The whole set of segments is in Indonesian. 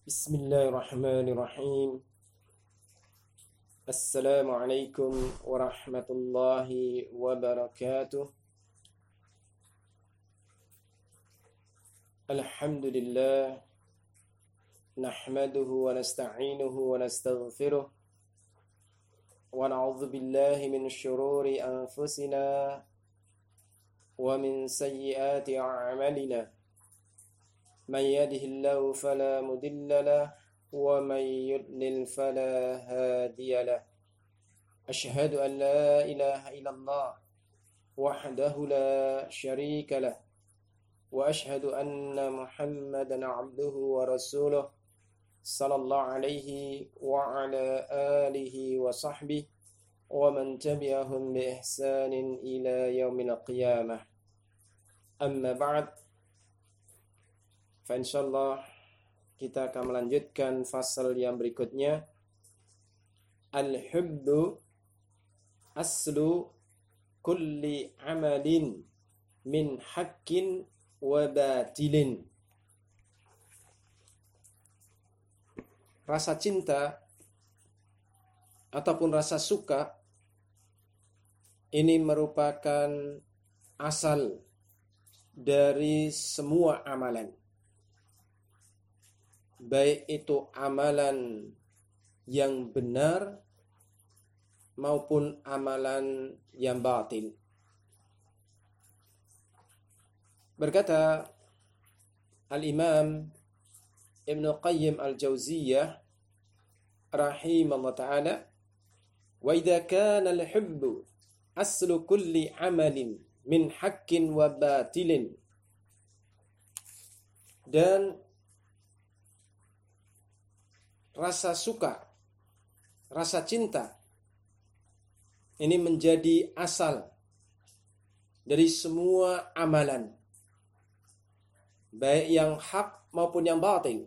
Bismillahirrahmanirrahim. Assalamualaikum warahmatullahi wabarakatuh. Alhamdulillah. Nahmaduhu wa nasta'inuhu wa nastaghfiruh. Wa na'udzu billahi min syururi anfusina wa min sayyiati a'malina. Man yahdihillahu fala mudilla lahu wa man yudlil fala hadiya lahu. Asyhadu an la ilaha illallah wahdahu la syarika lahu wa asyhadu anna Muhammadan 'abduhu wa rasuluh sallallahu alaihi wa ala alihi wa sahbihi wa man tabi'ahum bi ihsanin ila yaumil qiyamah. Amma ba'd. Fa insyaallah kita akan melanjutkan fasal yang berikutnya. Al-hubbu aslu kulli amalin min haqqin wa batilin. Rasa cinta ataupun rasa suka ini merupakan asal dari semua amalan. Baik itu amalan yang benar maupun amalan yang batil. Berkata Al-Imam Ibn Qayyim Al-Jauziyah rahimahullah ta'ala, wa idza kana al-hubbu aslu kulli amalin min haqqin wa batilin. Dan rasa suka, rasa cinta ini menjadi asal dari semua amalan, baik yang hak maupun yang batil.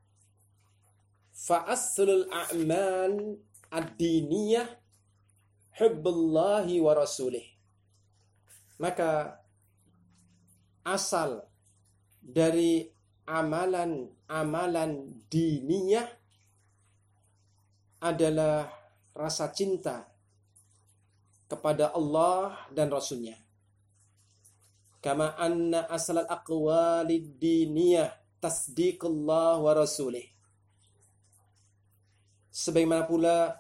Fa aslul a'mal ad-diniyah hubbullahi wa rasulih. Maka asal dari amalan diniyah adalah rasa cinta kepada Allah dan Rasulnya. Kama anna aslal aqwalid diniyah tasdiqullah wa rasulih. Sebagaimana pula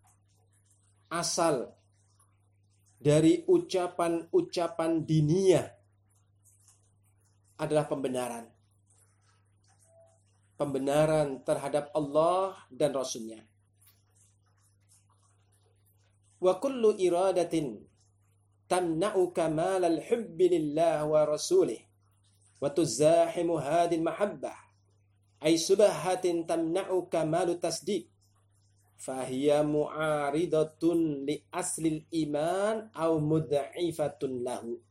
asal dari ucapan-ucapan diniyah adalah pembenaran. Pembenaran terhadap Allah dan Rasulnya. Wa kullu iradatin tamna'u kamal al-hubbi lillah wa rasulih wa tuzahimu hadhihi al-mahabbah ay subahatin tamna'u kamal tasdiq fahiya mu'aridatun li aslil iman aw mudha'ifatun lahu.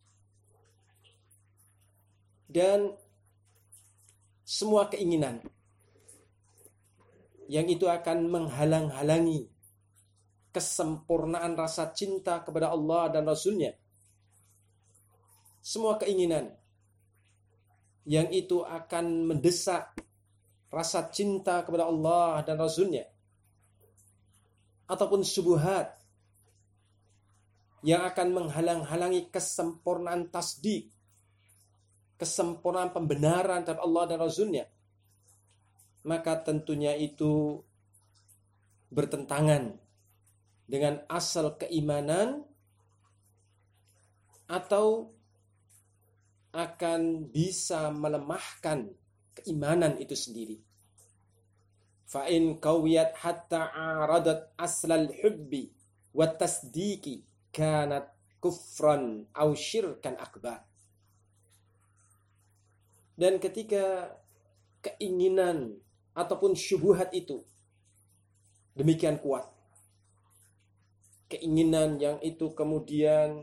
Dan semua keinginan yang itu akan menghalang-halangi kesempurnaan rasa cinta kepada Allah dan Rasulnya. Semua keinginan yang itu akan mendesak rasa cinta kepada Allah dan Rasulnya, ataupun syubhat yang akan menghalang-halangi kesempurnaan tasdik, kesempurnaan pembenaran terhadap Allah dan Rasulnya, maka tentunya itu bertentangan dengan asal keimanan atau akan bisa melemahkan keimanan itu sendiri. Fa in qawiyat hatta aradat aslal hubbi wa tasdiqi kanat kufran aw syirkan akbar. Dan ketika keinginan ataupun syubhat itu demikian kuat, keinginan yang itu kemudian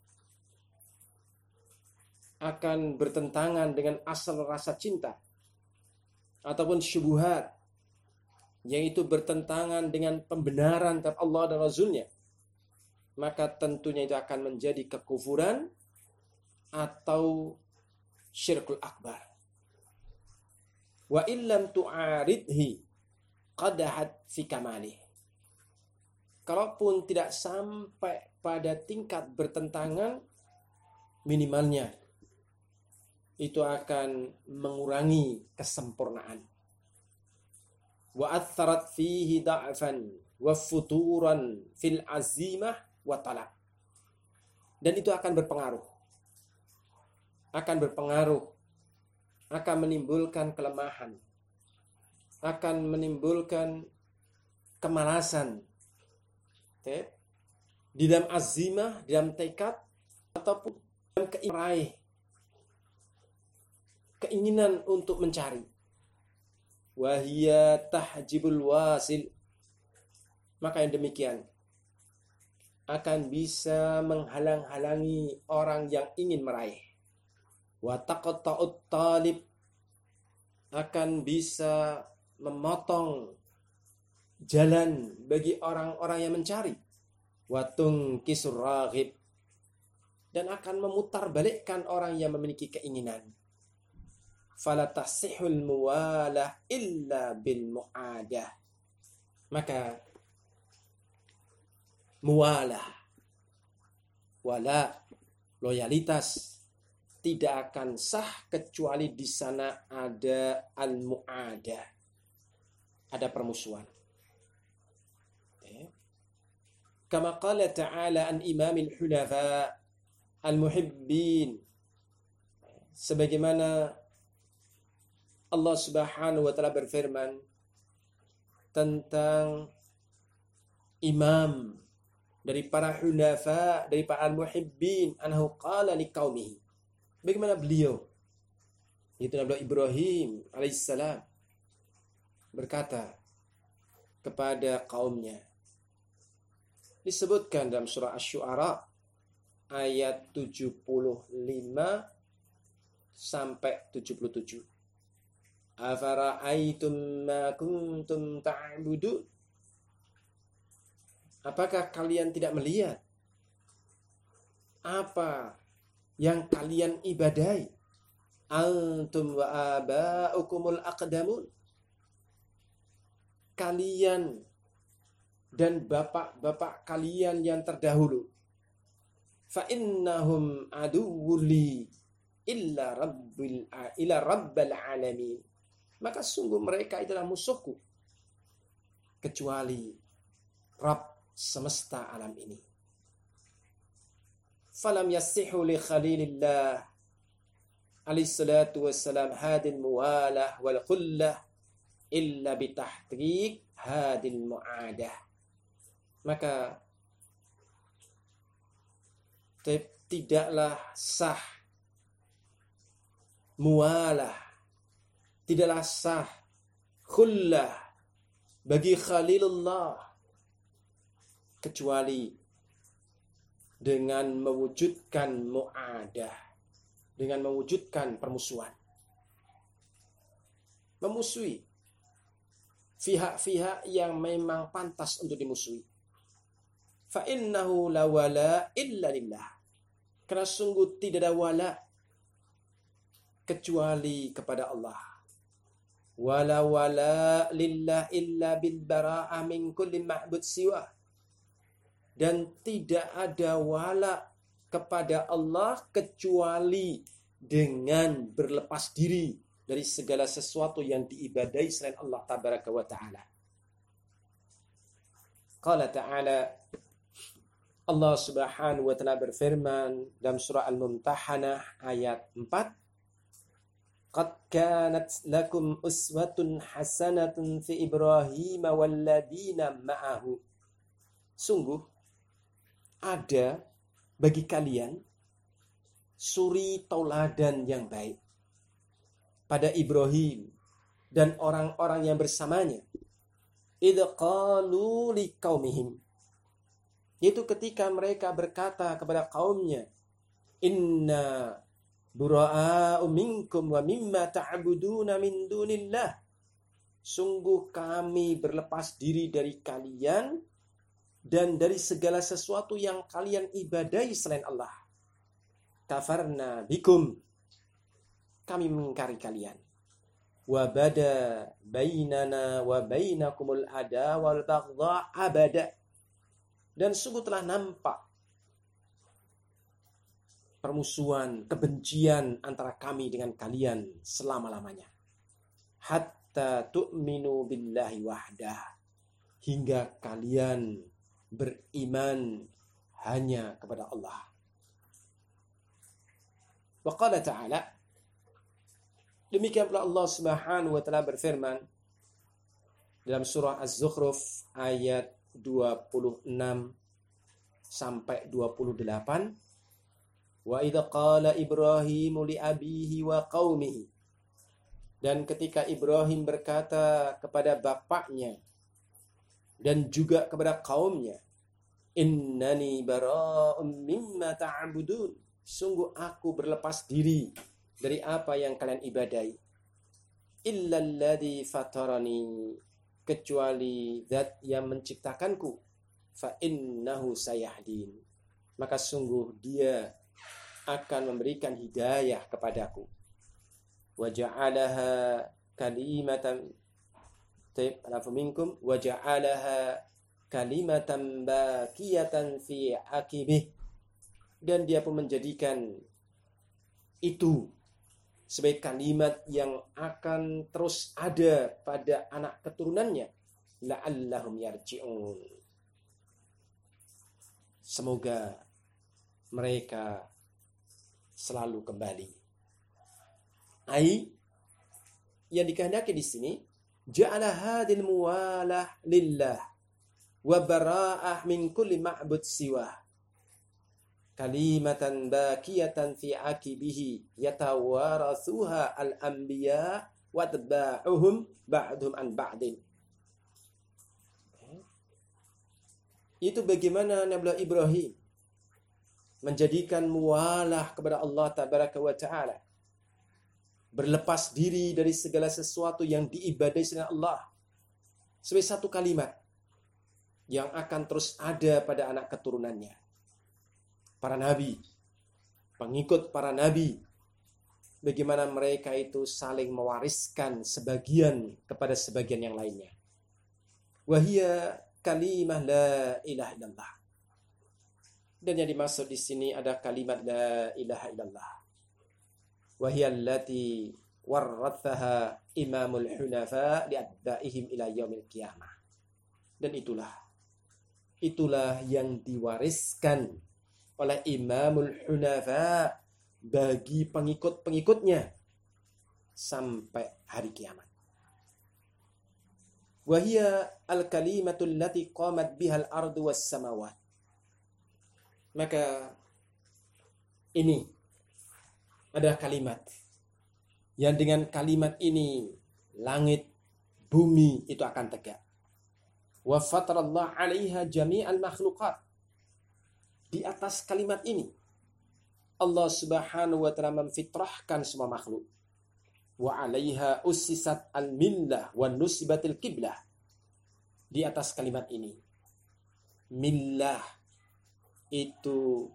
akan bertentangan dengan asal rasa cinta, ataupun syubhat yang itu bertentangan dengan pembenaran terhadap Allah dan Rasulnya, maka tentunya itu akan menjadi kekufuran atau syirkul akbar. Wa illam tu'aridhi qadahat fi kamalih. Kalaupun tidak sampai pada tingkat bertentangan, minimalnya itu akan mengurangi kesempurnaan. Wa atharat fihi da'fan wa futuran fil azimah wa talab. Dan itu akan berpengaruh. Akan menimbulkan kelemahan. Akan menimbulkan kemalasan. Di dalam azimah, di dalam tekad, ataupun dalam keinginan untuk mencari. Wahia tahjibul wasil. Maka yang demikian akan bisa menghalang-halangi orang yang ingin meraih. Wa taqatta'ut talib, akan bisa memotong jalan bagi orang-orang yang mencari. Wa tungkisur raghib, dan akan memutarbalikkan orang yang memiliki keinginan. Fala tasihul muwalah illa bil mu'adah. Maka muwalah, wala, loyalitas tidak akan sah kecuali di sana ada al-mu'adah, ada permusuhan. Kama qala ta'ala an imamil hunafa al-muhibbin, sebagaimana Allah Subhanahu wa taala berfirman tentang imam dari para hunafa, dari para al-muhibbin, annahu qala liqaumihi. Bagaimana beliau, itu Nabi Ibrahim alaihissalam, berkata kepada kaumnya. Disebutkan dalam surah Asy-Syu'ara ayat 75 sampai 77. Afara'aitum ma kuntum ta'budun. Apakah kalian tidak melihat apa yang kalian ibadahi? Antum wa aba'ukumul aqdamun. Kalian dan bapak-bapak kalian yang terdahulu. Fa innahum aduwwuli illa rabbil alamin. Maka sungguh mereka adalah musuhku kecuali Rabb semesta alam ini. Falam yassihu li khalilillah alaihi salatu wassalam hadil muwalah wal khullah illa bitahqiq hadil mu'adah. Maka tidaklah sah muwalah, tidaklah sah khullah bagi Khalilullah kecuali dengan mewujudkan mu'adah, dengan mewujudkan permusuhan. Memusuhi pihak-pihak yang memang pantas untuk dimusuhi. Fa innahu la wala illa lillah. Karena sungguh tidak ada wala kecuali kepada Allah. Wala wala lillah illa bil bara'ah min kulli ma'bud siwa. Dan tidak ada wala kepada Allah kecuali dengan berlepas diri dari segala sesuatu yang diibadahi selain Allah tabaraka wa ta'ala. Qala ta'ala, Allah Subhanahu wa ta'ala berfirman dalam surah Al-Mumtahanah ayat 4, Qad kanat lakum uswatun hasanatun fi Ibrahim walladina ma'ahu. Sungguh ada bagi kalian suri tauladan yang baik pada Ibrahim dan orang-orang yang bersamanya. Idh qalu liqaumihim, yaitu ketika mereka berkata kepada kaumnya, Inna bura'a'u minkum wa mimma ta'buduna min dunillah. Sungguh kami berlepas diri dari kalian dan dari segala sesuatu yang kalian ibadahi selain Allah. Kafarna bikum, kami mengingkari kalian. wa bada bainana wa bainakumul ada wal baghdha abada. Dan sungguh telah nampak permusuhan, kebencian antara kami dengan kalian selama-lamanya. Hatta tu'minu billahi wahdah, hingga kalian beriman hanya kepada Allah. Wa qala ta'ala, demikian pula Allah Subhanahu wa taala berfirman dalam surah Az-Zukhruf ayat 26 sampai 28, wa idza qala Ibrahimu li abihi wa qaumihi, dan ketika Ibrahim berkata kepada bapaknya dan juga kepada kaumnya, innani bara'um mimma ta'budun, sungguh aku berlepas diri dari apa yang kalian ibadahi, illalladzi fatarani, kecuali zat yang menciptakanku, fa innahu sayahdin, maka sungguh dia akan memberikan hidayah kepadaku. Wa ja'alaha kalimatan alafu minkum wa ja'alaha kalimatan baqiyatan fi akibih, dan dia pun menjadikan itu sebagai kalimat yang akan terus ada pada anak keturunannya, la'allahum yarji'un, semoga mereka selalu kembali. Yang dikehendaki di sini, ja'ala hadil muwalah lillah wa bara'ah min kulli ma'bud siwah kalimatan baqiyatan fi akibihi yatawarathuha al-anbiya wa tabba'uhum ba'dhum an ba'din. Itu bagaimana Nabi Ibrahim menjadikan muwalah kepada Allah tabaraka wa ta'ala, berlepas diri dari segala sesuatu yang diibadahi selain Allah, sebagai satu kalimat yang akan terus ada pada anak keturunannya, para nabi, pengikut para nabi, bagaimana mereka itu saling mewariskan sebagian kepada sebagian yang lainnya. Wahia kalimah la ilaha illallah. Dan yang dimaksud di sini ada kalimat la ilaha illallah. Wahia allati warathaha imamul hunafa li'addaihim ila yaumil qiyamah. Dan itulah yang diwariskan oleh imamul hunafa bagi pengikut-pengikutnya sampai hari kiamat. Wahia al-kalimatul lati qamat bihal ardu was samawat. Maka ini adalah kalimat yang dengan kalimat ini langit, bumi itu akan tegak. Wa fatarallahu 'alaiha jami'al makhluqat. Di atas kalimat ini Allah Subhanahu wa taala memfitrahkan semua makhluk. Wa 'alaiha ussisat al-millah wa nusibatil qiblah. Di atas kalimat ini millah itu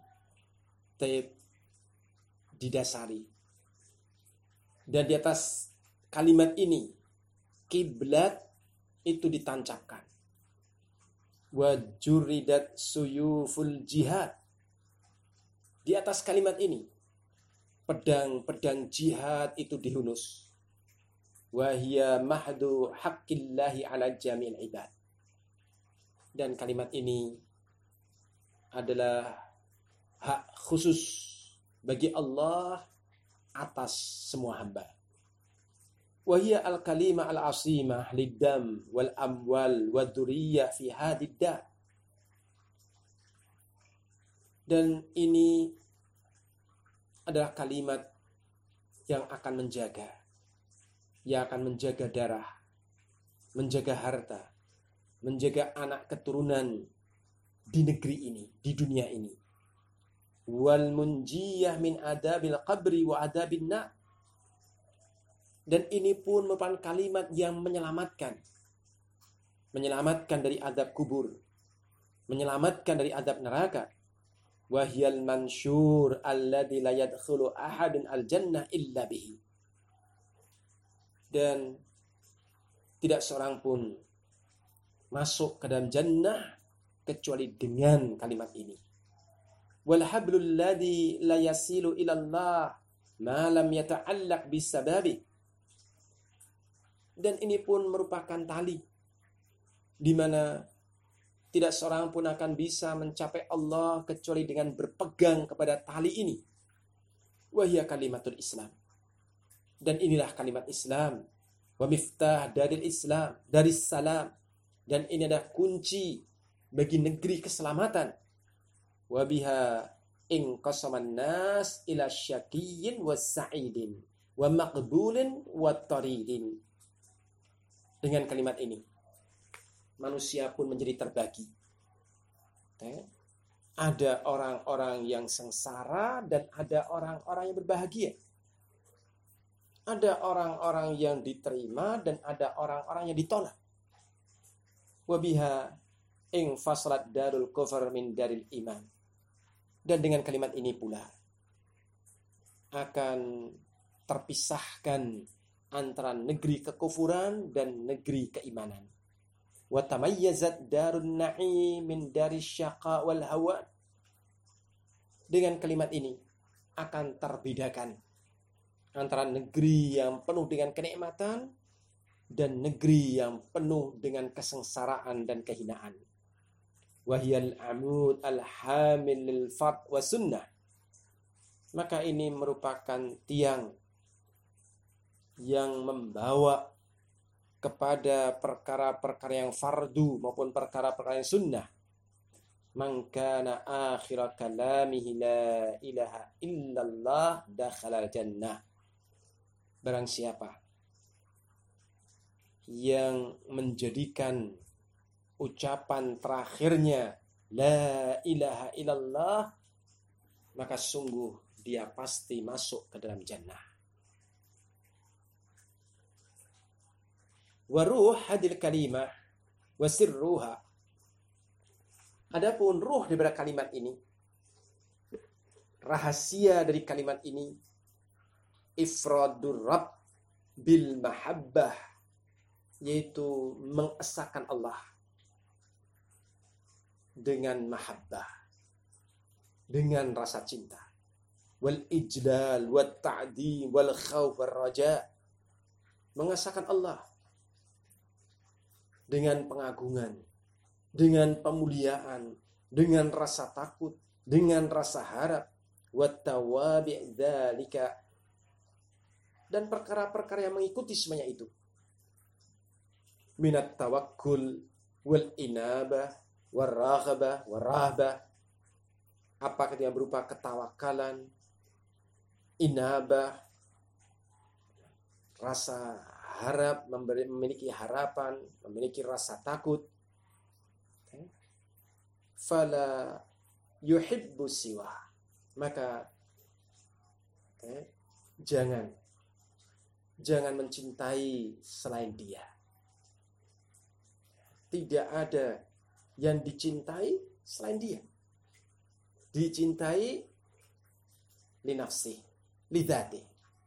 didasari, dan di atas kalimat ini kiblat itu ditancapkan. Wa juridat suyuful jihad. Di atas kalimat ini pedang-pedang jihad itu dihunus. Wa hiya mahdu haqqillahi ala jami'il ibad. Dan kalimat ini adalah hak khusus bagi Allah atas semua hamba. Wahia al-kalimah al-asimah lid-dam wal amwal wad dzurriyyah fi hadid dar. Dan ini adalah kalimat yang akan menjaga darah, menjaga harta, menjaga anak keturunan di negeri ini, di dunia ini. Wal munjiyah min adabil qabri wa adabin nar. Dan ini pun merupakan kalimat yang menyelamatkan dari adab kubur, menyelamatkan dari adab neraka. Wahyal mansyur alladzi la yadkhulu ahadun al jannah illa bihi. dan tidak seorang pun masuk ke dalam jannah kecuali dengan kalimat ini. Wal hablul ladzi la yasilu ila Allah ma lam yata'allaq bisababi. Dan ini pun merupakan tali di mana tidak seorang pun akan bisa mencapai Allah kecuali dengan berpegang kepada tali ini. Wahia kalimatul Islam. Dan inilah kalimat Islam. Wa miftah dari Islam, dari salam. Dan ini adalah kunci bagi negeri keselamatan. Wa biha in qasaman nas ila syaqiyyin wa sa'idin wa maqbulin wa taridin. Dengan kalimat ini manusia pun menjadi terbagi. Ada orang-orang yang sengsara dan ada orang-orang yang berbahagia. Ada orang-orang yang diterima dan ada orang-orang yang ditolak. Wabiha ing faslat darul kufur min daril iman. Dan dengan kalimat ini pula akan terpisahkan antara negeri kekufuran dan negeri keimanan. Wa tamayyazat darun na'im min daris syaqa wal hawa. Dengan kalimat ini akan terbedakan antara negeri yang penuh dengan kenikmatan dan negeri yang penuh dengan kesengsaraan dan kehinaan. Wahiyal amud al-hamil lil fard wa sunnah. Maka ini merupakan tiang yang membawa kepada perkara-perkara yang fardu maupun perkara-perkara yang sunnah. Man kana akhir kalamihi la ilaha illallah dakhala jannah. Barang siapa yang menjadikan ucapan terakhirnya la ilaha illallah, maka sungguh dia pasti masuk ke dalam jannah. Wa ruh hadil kalimah wa sirruha. Adapun ruh daripada kalimat ini, rahasia dari kalimat ini, ifradur rabb bil mahabbah, yaitu mengesahkan Allah dengan mahabbah, dengan rasa cinta, wal ijlal wat ta'dim wal khauf war raja, mengesahkan Allah dengan pengagungan, dengan pemuliaan, dengan rasa takut, dengan rasa harap, wattawabi' dzalika, dan perkara-perkara yang mengikuti semuanya itu. Minat tawakkul wal inabah war raghabah war rahbah. Apakah dia berupa ketawakalan, inabah, rasa harap, memiliki harapan, memiliki rasa takut. Fala yuhibbu siwa. Maka jangan mencintai selain dia. Tidak ada yang dicintai selain dia. Dicintai li nafsi, li dzati.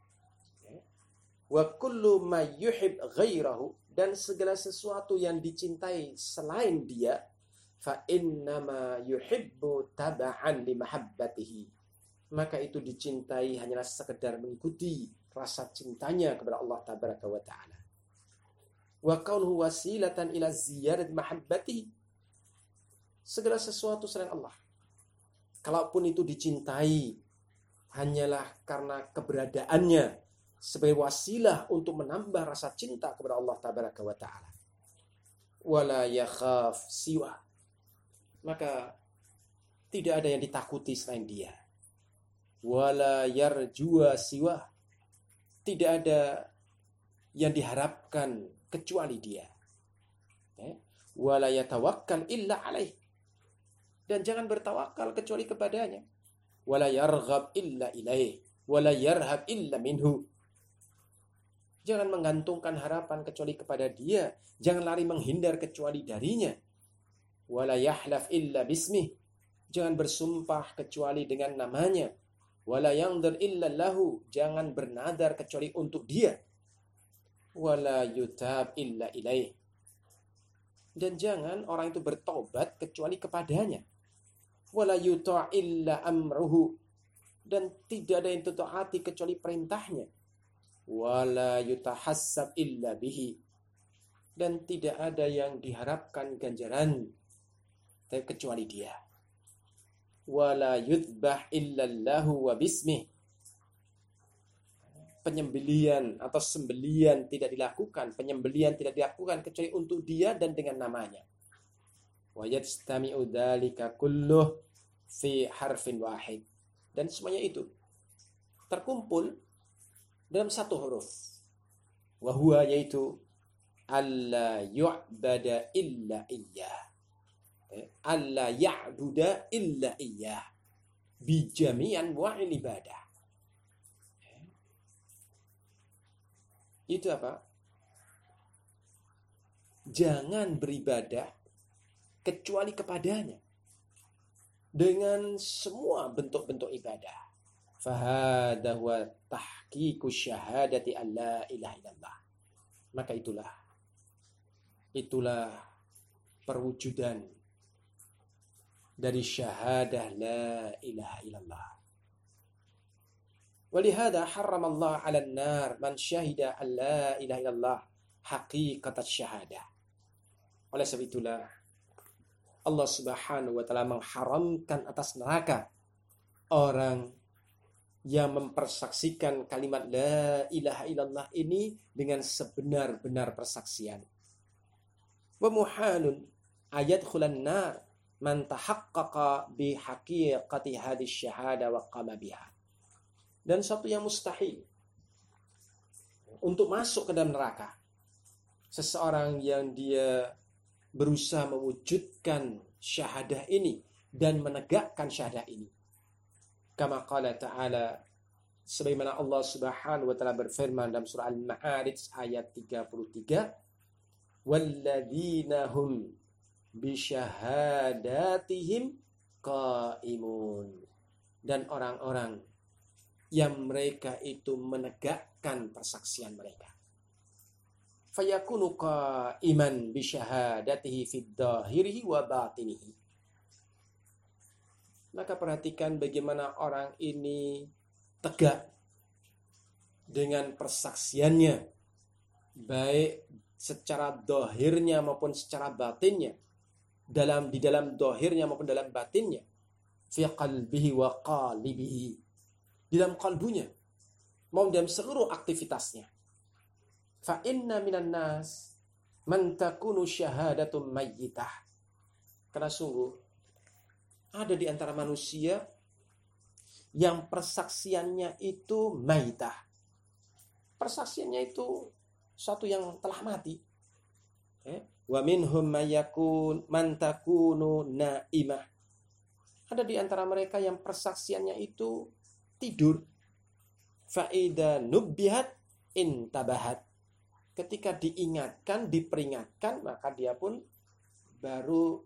Wa kullu ma yuhib ghairahu, dan segala sesuatu yang dicintai selain dia, fa innama yuhibbu taba'an li mahabbatihi, maka itu dicintai hanyalah sekedar mengikuti rasa cintanya kepada Allah tabaraka wa taala. Wa kaunuhu wasilatan ila ziyadat mahabbatihi, segala sesuatu selain Allah, kalaupun itu dicintai hanyalah karena keberadaannya sebagai wasilah untuk menambah rasa cinta kepada Allah tabaraka wa ta'ala. Wala yakhaf siwa, maka tidak ada yang ditakuti selain dia. Wala yarjua siwa, tidak ada yang diharapkan kecuali dia. Wala yatawakkal illa alaih, dan jangan bertawakal kecuali kepadanya. Wala yarghab illa ilaih, wala yarhab illa minhu, jangan menggantungkan harapan kecuali kepada dia, jangan lari menghindar kecuali darinya. Wala yahlaf illa bismih, jangan bersumpah kecuali dengan namanya. Wala yangdar illa lahu, jangan bernadar kecuali untuk dia. wala yutab illa ilaih. Dan jangan orang itu bertobat kecuali kepadanya. Wala yuta' illa amruhu. Dan tidak ada yang ditaati kecuali perintahnya. Wala yutahassab illa bihi. Dan tidak ada yang diharapkan ganjaran kecuali dia. Wala yudbah illallahu wa bismih. Penyembelian atau sembelian tidak dilakukan, penyembelian tidak dilakukan kecuali untuk dia dan dengan namanya. Wa yajtami'u dzalika kulluh fi harfin wahid. Dan semuanya itu terkumpul dalam satu huruf. Wa huwa, yaitu alla yu'bada illa iyyah. Alla ya'buda illa iyyah bi jami'an wa'il ibadah. Itu apa? Jangan beribadah kecuali kepadanya dengan semua bentuk-bentuk ibadah. Fahada huwa tahqiqu syahadati alla ilaha illallah. Maka itulah perwujudan dari syahadah la ilaha illallah. Walihada harramallahu 'alan nar man syahida an la ilaha illallah haqiqat syahadah. Oleh sebab itulah Allah Subhanahu wa taala mengharamkan atas neraka orang yang mempersaksikan kalimat la ilaha illallah ini dengan sebenar-benar persaksian. Wa muhalun ayadkhulan nar man tahaqqaqa bi haqiqati hadhihi syahada wa qama biha. Dan satu yang mustahil untuk masuk ke dalam neraka seseorang yang dia berusaha mewujudkan syahadah ini dan menegakkan syahadah ini. Kama qala ta'ala, sebagaimana Allah Subhanahu wa taala berfirman dalam surah Al-Ma'arij ayat 33, walladzina hum bi syahadatihim qaimun. Dan orang-orang yang mereka itu menegakkan persaksian mereka. Fayakunu qaiman bi syahadatihi fid dhahirihi wa batinihi. Maka perhatikan bagaimana orang ini tegak dengan persaksiannya, baik secara dhahirnya maupun secara batinnya, di dalam dhahirnya maupun dalam batinnya, fi qalbihi wa qalibihi, di dalam kalbunya maupun dalam seluruh aktivitasnya. Fa inna minan nas man takunu syahadatum mayyitah. Karena sungguh ada di antara manusia yang persaksiannya itu maitah. Persaksiannya itu suatu yang telah mati. Wa minhum man takunu naimah. Ada di antara mereka yang persaksiannya itu tidur. Fa'ida nubbihat intabahat. Ketika diingatkan, diperingatkan, maka dia pun baru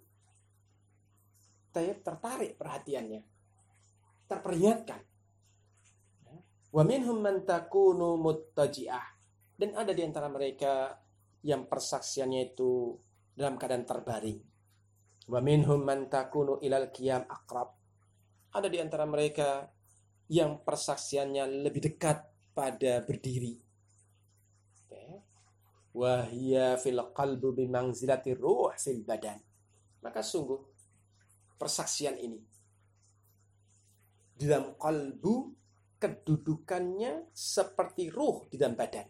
tertarik perhatiannya, terperingatkan. Wa minhum man takunu muttaji'ah. Dan ada di antara mereka yang persaksiannya itu dalam keadaan terbaring. Wa minhum man takunu ilal qiyam aqrab. Ada di antara mereka yang persaksiannya lebih dekat pada berdiri. Wa hiya fil qalbi bi manzilati ruh fil badan. Maka sungguh persaksian ini di dalam kalbu kedudukannya seperti ruh di dalam badan.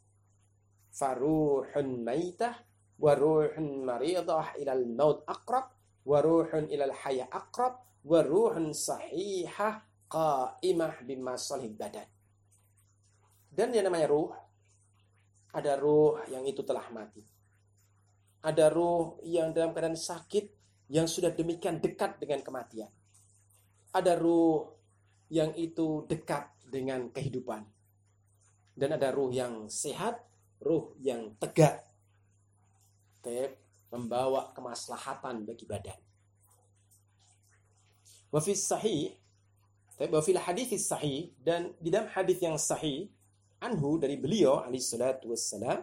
Faruhun maitah wa ruhun maridah ilal maut aqrab wa ruhun ilal haya aqrab wa ruhun sahihah qaimah bimasalih badan. Dan yang namanya ruh, ada ruh yang itu telah mati. Ada ruh yang dalam keadaan sakit yang sudah demikian dekat dengan kematian. Ada ruh yang itu dekat dengan kehidupan. Dan ada ruh yang sehat, ruh yang tegak, membawa kemaslahatan bagi badan. Wa fi sahih, wa fil hadits sahih, dan di dalam hadis yang sahih, anhu, dari beliau alaihi salatu wassalam,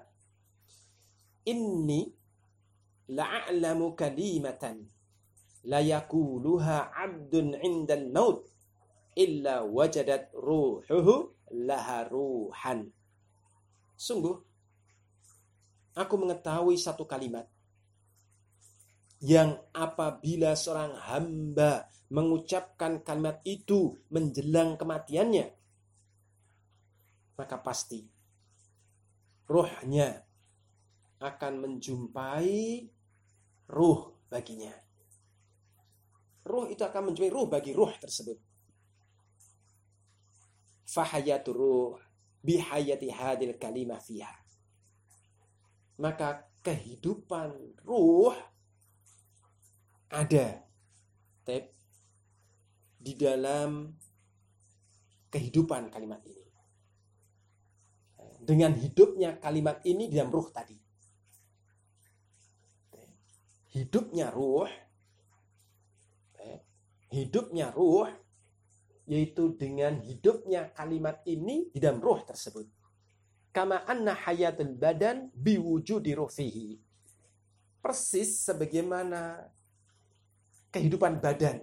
inni la'alamu kalimatan la yakuluha 'abdun 'indal maut illa wajadat ruhuhu laha ruhan. Sungguh aku mengetahui satu kalimat yang apabila seorang hamba mengucapkan kalimat itu menjelang kematiannya, maka pasti ruhnya akan menjumpai ruh baginya. Ruh itu akan menjumpai ruh bagi ruh tersebut. Fahayatu ruh bihayati hadil kalimah fiha. Maka kehidupan ruh ada di dalam kehidupan kalimat ini. Dengan hidupnya kalimat ini di dalam ruh tadi. Hidupnya ruh yaitu dengan hidupnya kalimat ini di dalam ruh tersebut. Kama anna hayatul badan biwujudi ruhihi. Persis sebagaimana kehidupan badan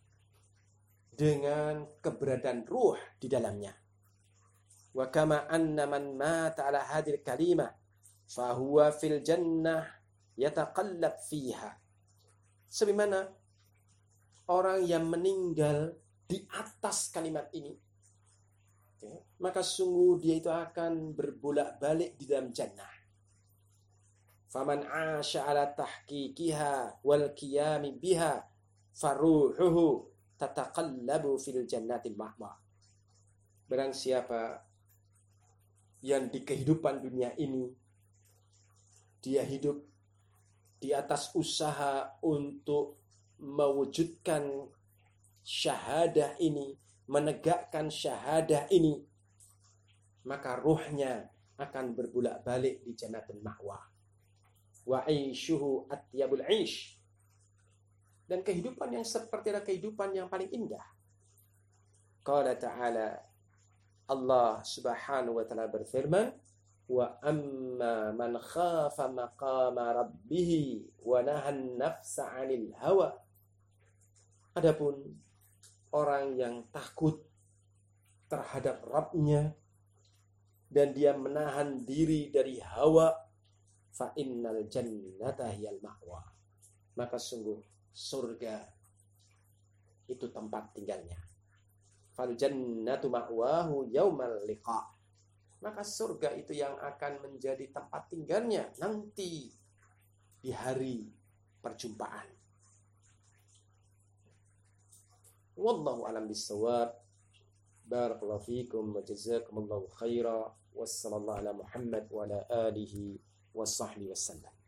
dengan keberadaan ruh di dalamnya. Wa kama anna man mata ala hadil kalimah fahuwa fil jannah yataqallab fiha. Sebagaimana orang yang meninggal di atas kalimat ini, maka sungguh dia itu akan berbolak-balik di dalam jannah. Faman 'asha 'ala tahqiqiha wal qiyami biha faruhuhu tataqallabu fil jannatil ma'wa. Barang siapa yang di kehidupan dunia ini dia hidup di atas usaha untuk mewujudkan syahadah ini, menegakkan syahadah ini, maka ruhnya akan berbolak-balik di jannatul ma'wa. Wa 'aishuhu atyabul 'aish. Dan kehidupan yang seperti adalah kehidupan yang paling indah. Qala ta'ala, Allah Subhanahu wa ta'ala berfirman, wa amma man khafa maqama rabbih wa nahan nafsa 'anil hawa. Adapun orang yang takut terhadap Rabb-nya dan dia menahan diri dari hawa, fa innal jannata hiyal ma'wa. Maka sungguh surga itu tempat tinggalnya. Fal jannatu ma'wahu yaumal liqa. Maka surga itu yang akan menjadi tempat tinggalnya nanti di hari perjumpaan. Wallahu a'lam bissawab. Barakallahu fikum wa jazakumullahu khaira. Wassallallahu ala Muhammad wa ala alihi wa sahbihi wasallam.